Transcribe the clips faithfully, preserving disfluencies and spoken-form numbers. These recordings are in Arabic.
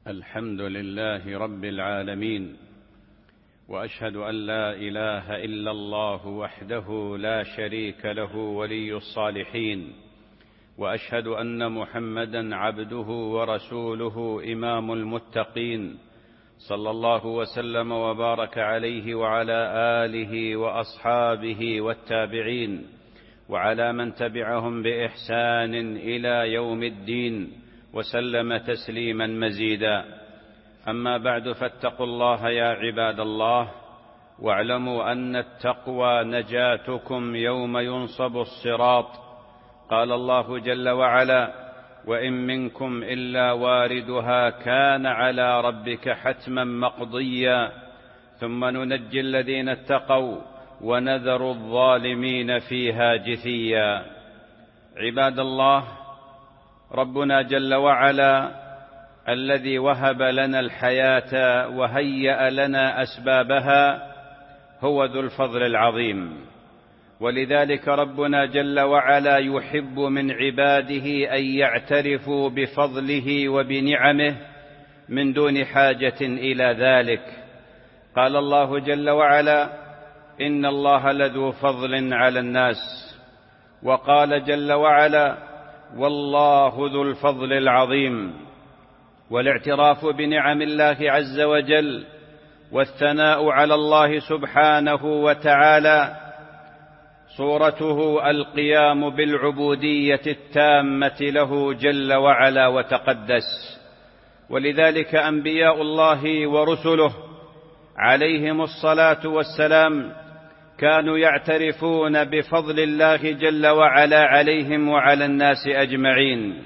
الحمد لله رب العالمين، وأشهد أن لا إله إلا الله وحده لا شريك له ولي الصالحين، وأشهد أن محمدًا عبده ورسوله إمام المتقين، صلى الله وسلم وبارك عليه وعلى آله وأصحابه والتابعين وعلى من تبعهم بإحسان إلى يوم الدين، وسلم تسليما مزيدا. أما بعد، فاتقوا الله يا عباد الله، واعلموا أن التقوى نجاتكم يوم ينصب الصراط. قال الله جل وعلا: وإن منكم إلا واردها كان على ربك حتما مقضيا ثم ننجي الذين اتقوا ونذر الظالمين فيها جثيا. عباد الله، ربنا جل وعلا الذي وهب لنا الحياة وهيأ لنا أسبابها هو ذو الفضل العظيم، ولذلك ربنا جل وعلا يحب من عباده أن يعترفوا بفضله وبنعمه من دون حاجة إلى ذلك. قال الله جل وعلا: إن الله لذو فضل على الناس. وقال جل وعلا: والله ذو الفضل العظيم. والاعتراف بنعم الله عز وجل والثناء على الله سبحانه وتعالى صورته القيام بالعبودية التامة له جل وعلا وتقدس. ولذلك أنبياء الله ورسله عليهم الصلاة والسلام كانوا يعترفون بفضل الله جل وعلا عليهم وعلى الناس أجمعين.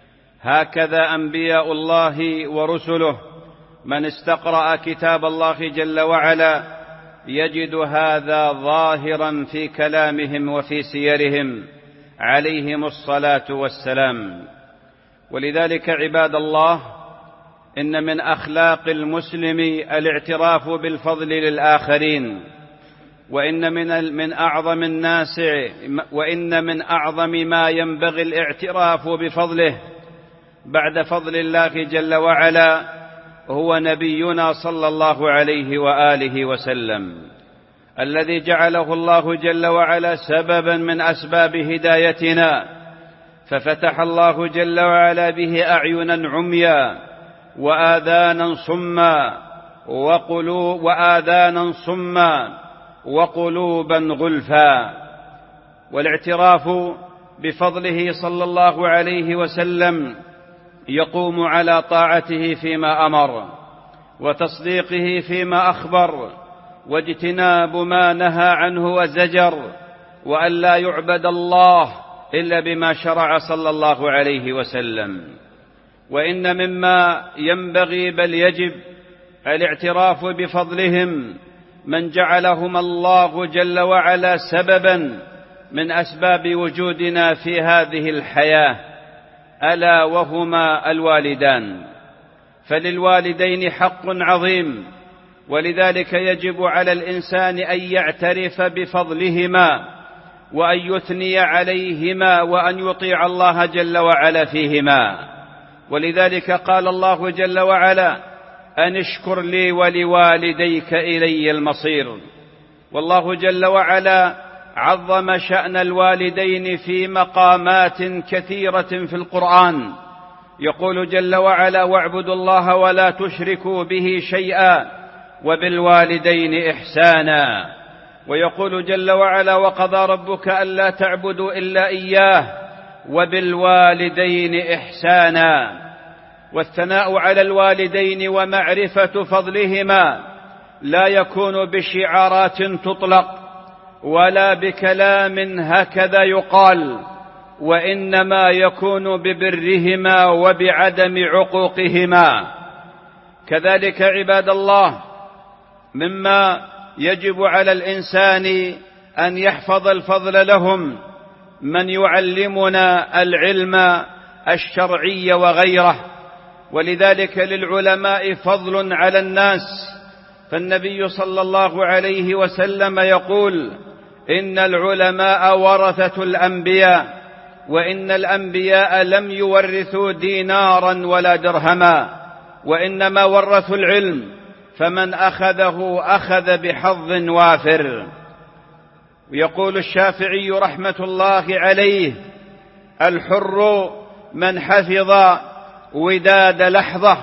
هكذا أنبياء الله ورسله من استقرأ كتاب الله جل وعلا يجد هذا ظاهرا في كلامهم وفي سيرهم عليهم الصلاة والسلام. ولذلك عباد الله، إن من أخلاق المسلم الاعتراف بالفضل للآخرين، وإن من من أعظم الناس وإن من أعظم ما ينبغي الاعتراف بفضله بعد فضل الله جل وعلا هو نبينا صلى الله عليه وآله وسلم، الذي جعله الله جل وعلا سببا من أسباب هدايتنا، ففتح الله جل وعلا به أعينا عميا وآذانا صما وقلوب وآذانا صما وقلوبا غلفا. والاعتراف بفضله صلى الله عليه وسلم يقوم على طاعته فيما أمر وتصديقه فيما أخبر واجتناب ما نهى عنه وزجر، وأن لا يعبد الله إلا بما شرع صلى الله عليه وسلم. وإن مما ينبغي بل يجب الاعتراف بفضلهم من جعلهم الله جل وعلا سببا من أسباب وجودنا في هذه الحياة، ألا وهما الوالدان. فللوالدين حق عظيم، ولذلك يجب على الإنسان أن يعترف بفضلهما وأن يثني عليهما وأن يطيع الله جل وعلا فيهما. ولذلك قال الله جل وعلا: أن اشكر لي ولوالديك إلي المصير. والله جل وعلا عظم شأن الوالدين في مقامات كثيرة في القرآن. يقول جل وعلا: واعبدوا الله ولا تشركوا به شيئا وبالوالدين إحسانا. ويقول جل وعلا: وقضى ربك ألا تعبدوا إلا إياه وبالوالدين إحسانا. والثناء على الوالدين ومعرفة فضلهما لا يكون بشعارات تطلق ولا بكلام هكذا يقال، وإنما يكون ببرهما وبعدم عقوقهما. كذلك عباد الله، مما يجب على الإنسان أن يحفظ الفضل لهم من يعلمنا العلم الشرعي وغيره. ولذلك للعلماء فضل على الناس، فالنبي صلى الله عليه وسلم يقول: إن العلماء ورثة الأنبياء، وإن الأنبياء لم يورثوا دينارا ولا درهما، وإنما ورثوا العلم، فمن أخذه أخذ بحظ وافر. ويقول الشافعي رحمة الله عليه: الحر من حفظ وداد لحظة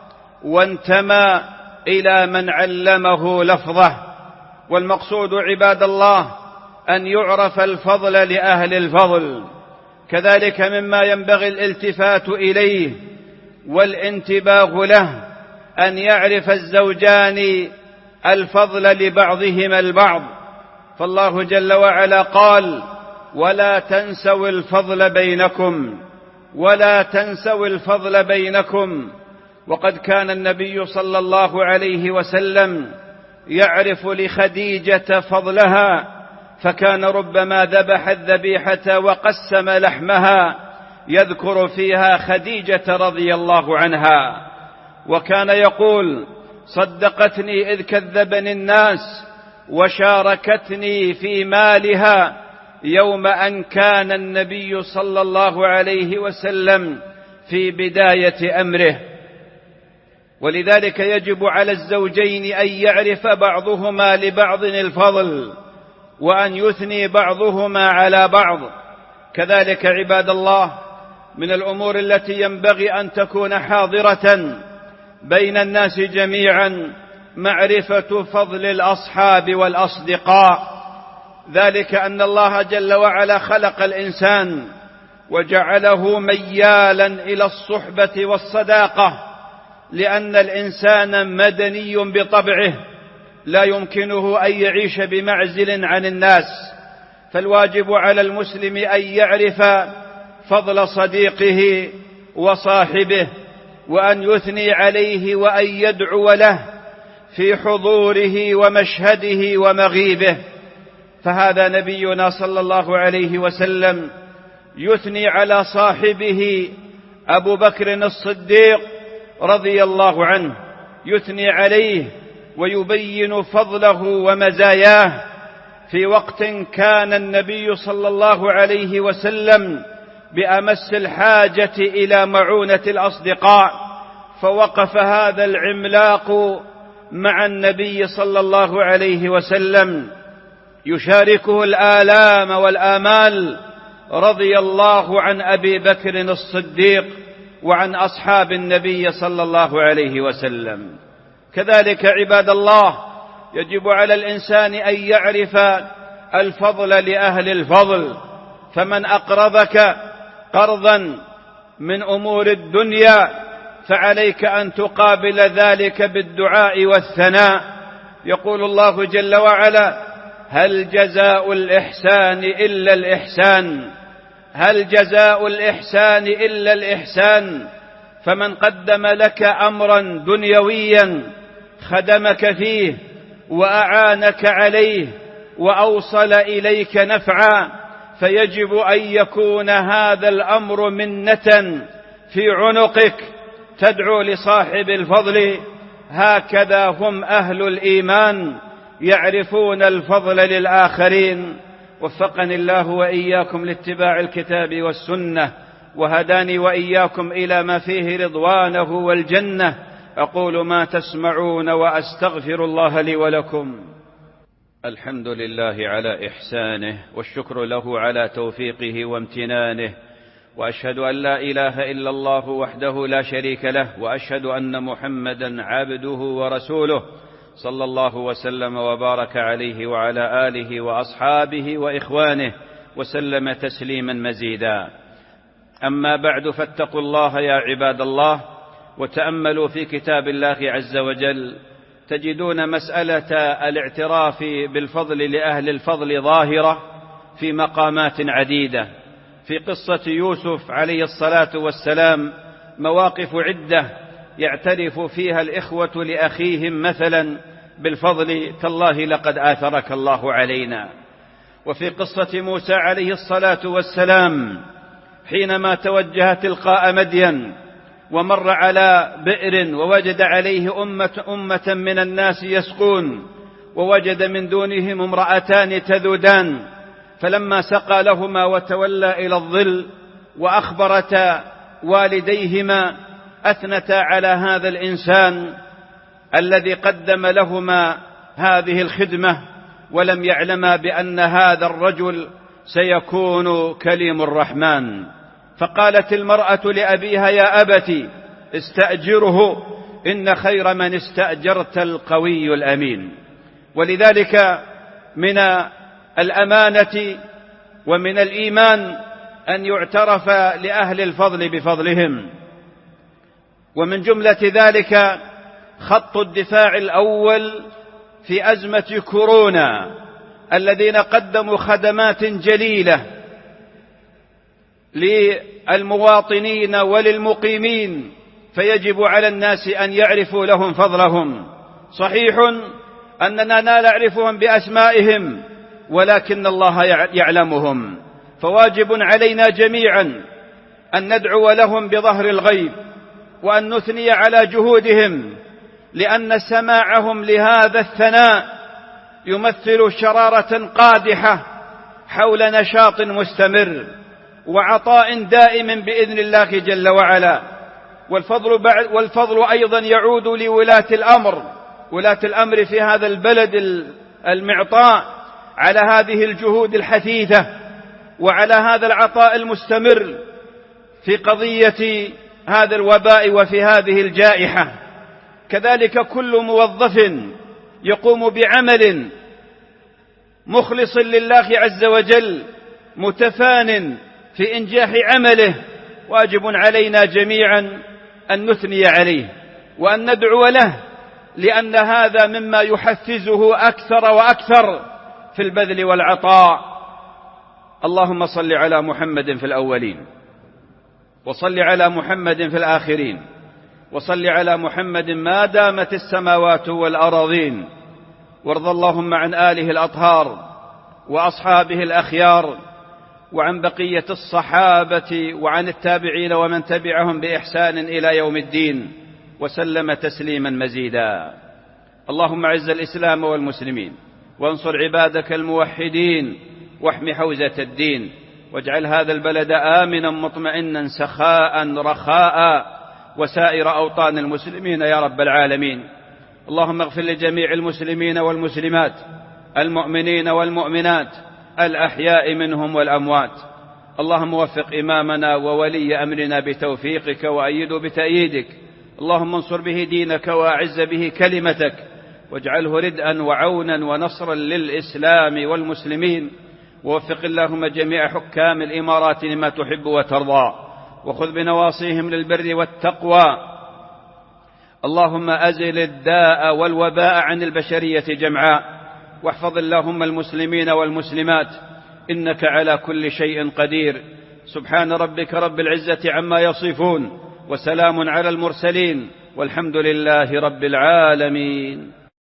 وانتمى إلى من علمه لفظه. والمقصود عباد الله أن يعرف الفضل لأهل الفضل. كذلك مما ينبغي الالتفات إليه والانتباه له أن يعرف الزوجان الفضل لبعضهما البعض، فالله جل وعلا قال: ولا تنسوا الفضل بينكم ولا تنسوا الفضل بينكم. وقد كان النبي صلى الله عليه وسلم يعرف لخديجة فضلها، فكان ربما ذبح الذبيحة وقسم لحمها يذكر فيها خديجة رضي الله عنها، وكان يقول: صدقتني إذ كذبني الناس وشاركتني في مالها يوم أن كان النبي صلى الله عليه وسلم في بداية أمره. ولذلك يجب على الزوجين أن يعرف بعضهما لبعض الفضل، وأن يثني بعضهما على بعض. كذلك عباد الله من الأمور التي ينبغي أن تكون حاضرة بين الناس جميعا معرفة فضل الأصحاب والأصدقاء، ذلك أن الله جل وعلا خلق الإنسان وجعله ميالا إلى الصحبة والصداقة، لأن الإنسان مدني بطبعه لا يمكنه أن يعيش بمعزل عن الناس، فالواجب على المسلم أن يعرف فضل صديقه وصاحبه، وأن يثني عليه وأن يدعو له في حضوره ومشهده ومغيبه. فهذا نبينا صلى الله عليه وسلم يثني على صاحبه أبو بكر الصديق رضي الله عنه، يثني عليه ويبين فضله ومزاياه في وقت كان النبي صلى الله عليه وسلم بأمس الحاجة إلى معونة الأصدقاء، فوقف هذا العملاق مع النبي صلى الله عليه وسلم يشاركه الآلام والآمال، رضي الله عن أبي بكر الصديق وعن أصحاب النبي صلى الله عليه وسلم. كذلك عباد الله يجب على الإنسان أن يعرف الفضل لأهل الفضل، فمن أقرضك قرضا من أمور الدنيا فعليك أن تقابل ذلك بالدعاء والثناء. يقول الله جل وعلا: هل جزاء الإحسان إلا الإحسان هل جزاء الإحسان إلا الإحسان فمن قدم لك أمرا دنيويا خدمك فيه وأعانك عليه وأوصل إليك نفعا، فيجب أن يكون هذا الأمر منة في عنقك تدعو لصاحب الفضل. هكذا هم أهل الإيمان، يعرفون الفضل للآخرين. وفقني الله وإياكم لاتباع الكتاب والسنة، وهداني وإياكم إلى ما فيه رضوانه والجنة. أقول ما تسمعون وأستغفر الله لي ولكم. الحمد لله على إحسانه، والشكر له على توفيقه وامتنانه، وأشهد أن لا إله إلا الله وحده لا شريك له، وأشهد أن محمدا عبده ورسوله، صلى الله وسلم وبارك عليه وعلى آله وأصحابه وإخوانه وسلم تسليما مزيدا. أما بعد، فاتقوا الله يا عباد الله، وتأملوا في كتاب الله عز وجل، تجدون مسألة الاعتراف بالفضل لأهل الفضل ظاهرة في مقامات عديدة. في قصة يوسف عليه الصلاة والسلام مواقف عدة يعترف فيها الإخوة لأخيهم مثلا بالفضل: تالله لقد آثرك الله علينا. وفي قصة موسى عليه الصلاة والسلام حينما توجه تلقاء مدين ومر على بئر ووجد عليه أمة, أمة من الناس يسقون، ووجد من دونهم امرأتان تذودان، فلما سقى لهما وتولى إلى الظل وأخبرتا والديهما أثنتا على هذا الإنسان الذي قدم لهما هذه الخدمة ولم يعلما بأن هذا الرجل سيكون كليم الرحمن. فقالت المرأة لأبيها: يا أبت استأجره إن خير من استأجرت القوي الأمين. ولذلك من الأمانة ومن الإيمان أن يعترف لأهل الفضل بفضلهم. ومن جملة ذلك خط الدفاع الأول في أزمة كورونا الذين قدموا خدمات جليلة للمواطنين وللمقيمين، فيجب على الناس أن يعرفوا لهم فضلهم. صحيح أننا لا نعرفهم بأسمائهم ولكن الله يعلمهم، فواجب علينا جميعا أن ندعو لهم بظهر الغيب وأن نثني على جهودهم، لأن سماعهم لهذا الثناء يمثل شرارة قادحة حول نشاط مستمر وعطاء دائم بإذن الله جل وعلا. والفضل, بعد والفضل أيضا يعود لولاة الأمر ولاة الأمر في هذا البلد المعطاء على هذه الجهود الحثيثة وعلى هذا العطاء المستمر في قضية هذا الوباء وفي هذه الجائحة. كذلك كل موظف يقوم بعمل مخلص لله عز وجل متفان في إنجاح عمله واجب علينا جميعا أن نثني عليه وأن ندعو له، لأن هذا مما يحفزه أكثر وأكثر في البذل والعطاء. اللهم صل على محمد في الأولين، وصل على محمد في الآخرين، وصل على محمد ما دامت السماوات والأراضين، وارض اللهم عن آله الأطهار وأصحابه الأخيار، وعن بقية الصحابة وعن التابعين ومن تبعهم بإحسان إلى يوم الدين، وسلم تسليما مزيدا. اللهم أعز الإسلام والمسلمين، وانصر عبادك الموحدين، واحم حوزة الدين، واجعل هذا البلد آمنا مطمئنا سخاء رخاء، وسائر أوطان المسلمين يا رب العالمين. اللهم اغفر لجميع المسلمين والمسلمات، المؤمنين والمؤمنات، الأحياء منهم والأموات. اللهم وفق إمامنا وولي أمرنا بتوفيقك وأيده بتأييدك. اللهم انصر به دينك وأعز به كلمتك، واجعله ردءا وعونا ونصرا للإسلام والمسلمين. ووفق اللهم جميع حكام الإمارات لما تحب وترضى، وخذ بنواصيهم للبر والتقوى. اللهم أزل الداء والوباء عن البشرية جمعاء، واحفظ اللهم المسلمين والمسلمات، إنك على كل شيء قدير. سبحان ربك رب العزة عما يصفون، وسلام على المرسلين، والحمد لله رب العالمين.